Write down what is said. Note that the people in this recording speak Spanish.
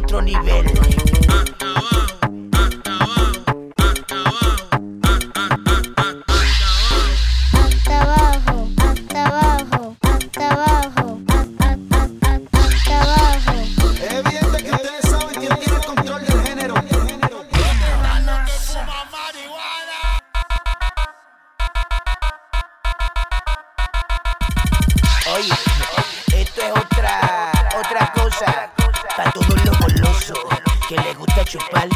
otro nivel. Hasta abajo, hasta abajo, hasta abajo, hasta abajo. Es evidente que ustedes saben quién tiene el control del género. Oye, esto es otra cosa para todos los golosos que les gusta chupar